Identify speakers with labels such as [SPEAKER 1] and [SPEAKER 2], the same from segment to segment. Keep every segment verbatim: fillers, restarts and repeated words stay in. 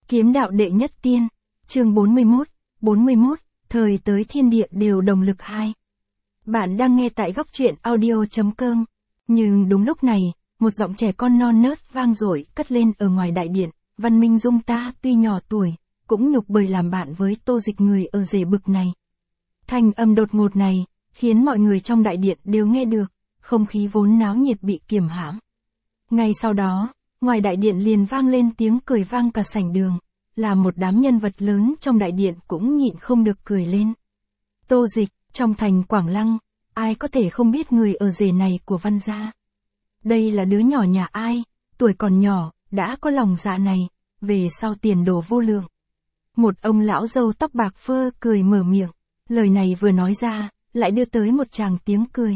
[SPEAKER 1] Kiếm đạo đệ nhất tiên, chương bốn mươi mốt, bốn mươi mốt, thời tới thiên địa đều đồng lực hai. Bạn đang nghe tại góc truyện audio chấm com. Nhưng đúng lúc này, một giọng trẻ con non nớt vang dội cất lên ở ngoài đại điện. Văn Minh Dung ta tuy nhỏ tuổi, cũng nhục bởi làm bạn với Tô Dịch người ở rể bực này. Thanh âm đột ngột này, khiến mọi người trong đại điện đều nghe được, không khí vốn náo nhiệt bị kiềm hãm. Ngay sau đó, ngoài đại điện liền vang lên tiếng cười vang cả sảnh đường, là một đám nhân vật lớn trong đại điện cũng nhịn không được cười lên. Tô Dịch, trong thành Quảng Lăng, ai có thể không biết người ở rể này của Văn gia. Đây là đứa nhỏ nhà ai, tuổi còn nhỏ, đã có lòng dạ này, về sau tiền đồ vô lượng. Một ông lão râu tóc bạc phơ cười mở miệng, lời này vừa nói ra, lại đưa tới một tràng tiếng cười.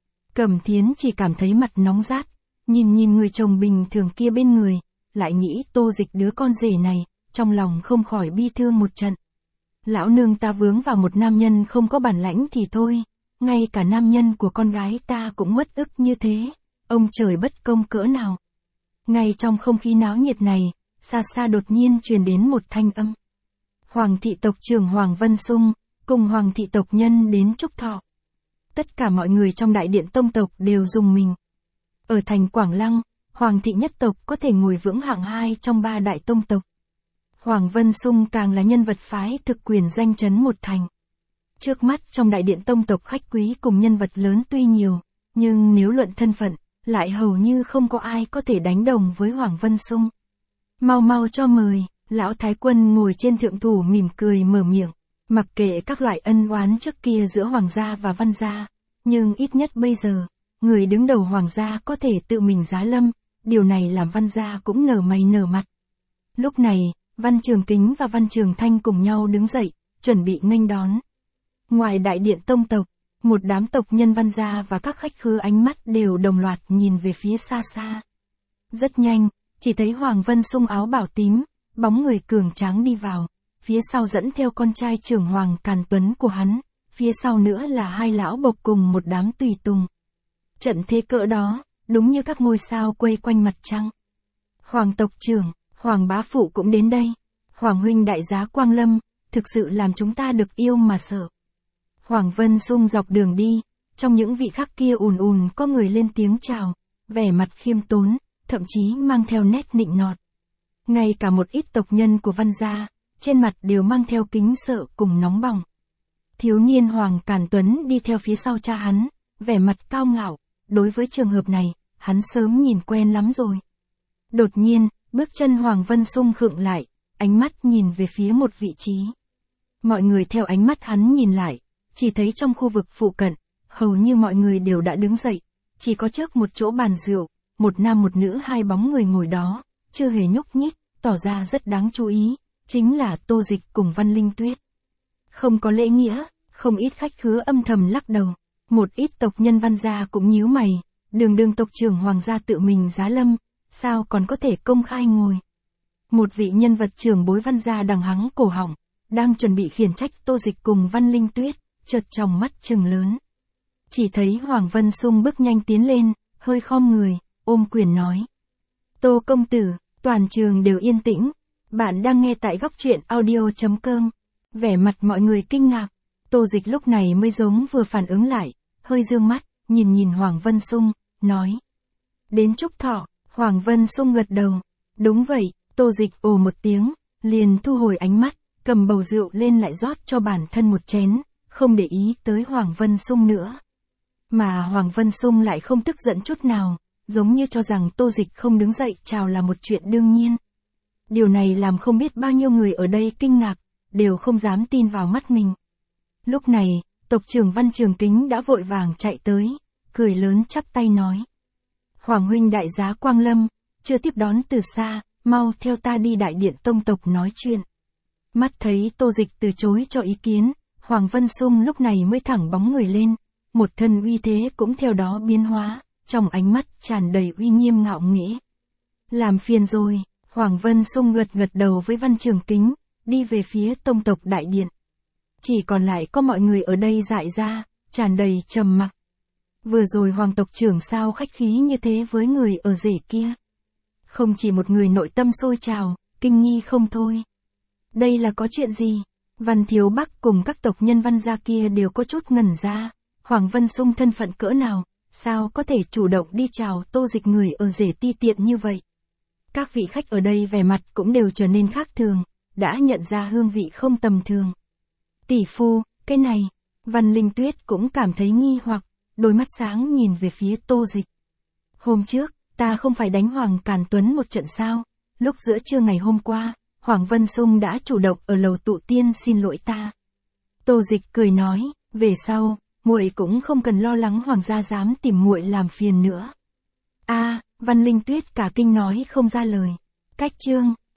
[SPEAKER 1] Cẩm Thiến chỉ cảm thấy mặt nóng rát, nhìn nhìn người chồng bình thường kia bên người, lại nghĩ Tô Dịch đứa con rể này, trong lòng không khỏi bi thương một trận. Lão nương ta vướng vào một nam nhân không có bản lãnh thì thôi, ngay cả nam nhân của con gái ta cũng uất ức như thế, ông trời bất công cỡ nào. Ngay trong không khí náo nhiệt này, xa xa đột nhiên truyền đến một thanh âm. Hoàng thị tộc trưởng Hoàng Vân Sung, cùng Hoàng thị tộc nhân đến chúc thọ. Tất cả mọi người trong đại điện tông tộc đều rùng mình. Ở thành Quảng Lăng, Hoàng thị nhất tộc có thể ngồi vững hạng hai trong ba đại tông tộc. Hoàng Vân Sung càng là nhân vật phái thực quyền danh chấn một thành. Trước mắt trong đại điện tông tộc khách quý cùng nhân vật lớn tuy nhiều, nhưng nếu luận thân phận, lại hầu như không có ai có thể đánh đồng với Hoàng Vân Sung. Mau mau cho mời, lão thái quân ngồi trên thượng thủ mỉm cười mở miệng, mặc kệ các loại ân oán trước kia giữa Hoàng gia và Văn gia, nhưng ít nhất bây giờ, người đứng đầu Hoàng gia có thể tự mình giá lâm, điều này làm Văn gia cũng nở mày nở mặt. Lúc này, Văn Trường Kính và Văn Trường Thanh cùng nhau đứng dậy, chuẩn bị nghênh đón. Ngoài đại điện tông tộc, một đám tộc nhân Văn gia và các khách khứa ánh mắt đều đồng loạt nhìn về phía xa xa. Rất nhanh, chỉ thấy Hoàng Vân Sung áo bảo tím, bóng người cường tráng đi vào, phía sau dẫn theo con trai trưởng Hoàng Càn Tuấn của hắn, phía sau nữa là hai lão bộc cùng một đám tùy tùng. Trận thế cỡ đó, đúng như các ngôi sao quay quanh mặt trăng. Hoàng tộc trưởng, Hoàng bá phụ cũng đến đây. Hoàng huynh đại giá quang lâm, thực sự làm chúng ta được yêu mà sợ. Hoàng Vân Sung dọc đường đi, trong những vị khách kia ùn ùn có người lên tiếng chào, vẻ mặt khiêm tốn, thậm chí mang theo nét nịnh nọt. Ngay cả một ít tộc nhân của Văn gia, trên mặt đều mang theo kính sợ cùng nóng bỏng. Thiếu niên Hoàng Càn Tuấn đi theo phía sau cha hắn, vẻ mặt cao ngạo, đối với trường hợp này, hắn sớm nhìn quen lắm rồi. Đột nhiên, bước chân Hoàng Vân Sung khựng lại, ánh mắt nhìn về phía một vị trí. Mọi người theo ánh mắt hắn nhìn lại, chỉ thấy trong khu vực phụ cận, hầu như mọi người đều đã đứng dậy, chỉ có trước một chỗ bàn rượu, một nam một nữ hai bóng người ngồi đó, chưa hề nhúc nhích, tỏ ra rất đáng chú ý, chính là Tô Dịch cùng Văn Linh Tuyết. Không có lễ nghĩa, không ít khách khứa âm thầm lắc đầu, một ít tộc nhân Văn gia cũng nhíu mày, đường đường tộc trưởng Hoàng gia tự mình giá lâm, sao còn có thể công khai ngồi. Một vị nhân vật trưởng bối Văn gia đằng hắng cổ họng, đang chuẩn bị khiển trách Tô Dịch cùng Văn Linh Tuyết, chợt trong mắt trừng lớn. Chỉ thấy Hoàng Vân Sung bước nhanh tiến lên, hơi khom người, ôm quyền nói. Tô công tử, toàn trường đều yên tĩnh, bạn đang nghe tại góc truyện audio chấm com. Vẻ mặt mọi người kinh ngạc, Tô Dịch lúc này mới giống vừa phản ứng lại, hơi dương mắt, nhìn nhìn Hoàng Vân Sung, nói. Đến chúc thọ, Hoàng Vân Sung gật đầu. Đúng vậy, Tô Dịch ồ một tiếng, liền thu hồi ánh mắt, cầm bầu rượu lên lại rót cho bản thân một chén, không để ý tới Hoàng Vân Sung nữa. Mà Hoàng Vân Sung lại không tức giận chút nào, giống như cho rằng Tô Dịch không đứng dậy chào là một chuyện đương nhiên. Điều này làm không biết bao nhiêu người ở đây kinh ngạc, đều không dám tin vào mắt mình. Lúc này, tộc trưởng Văn Trường Kính đã vội vàng chạy tới, cười lớn chắp tay nói. Hoàng huynh đại giá quang lâm, chưa tiếp đón từ xa, mau theo ta đi đại điện tông tộc nói chuyện. Mắt thấy Tô Dịch từ chối cho ý kiến, Hoàng Vân Sung lúc này mới thẳng bóng người lên, một thân uy thế cũng theo đó biến hóa, trong ánh mắt tràn đầy uy nghiêm ngạo nghễ. Làm phiền rồi, Hoàng Vân Sung gật gật đầu với Văn Trường Kính, đi về phía tông tộc đại điện. Chỉ còn lại có mọi người ở đây dại ra, tràn đầy trầm mặc. Vừa rồi Hoàng tộc trưởng sao khách khí như thế với người ở rể kia. Không chỉ một người nội tâm sôi trào, kinh nghi không thôi. Đây là có chuyện gì? Văn Thiếu Bắc cùng các tộc nhân Văn gia kia đều có chút ngẩn ra. Hoàng Vân Sung thân phận cỡ nào, sao có thể chủ động đi chào Tô Dịch người ở rể ti tiện như vậy? Các vị khách ở đây vẻ mặt cũng đều trở nên khác thường, đã nhận ra hương vị không tầm thường. Tỷ phu, cái này, Văn Linh Tuyết cũng cảm thấy nghi hoặc, đôi mắt sáng nhìn về phía Tô Dịch. Hôm trước, ta không phải đánh Hoàng Càn Tuấn một trận sao? Lúc giữa trưa ngày hôm qua, Hoàng Vân Sung đã chủ động ở lầu tụ tiên xin lỗi ta. Tô Dịch cười nói, về sau, muội cũng không cần lo lắng Hoàng gia dám tìm muội làm phiền nữa. A, Văn Linh Tuyết cả kinh nói không ra lời. Cách chương,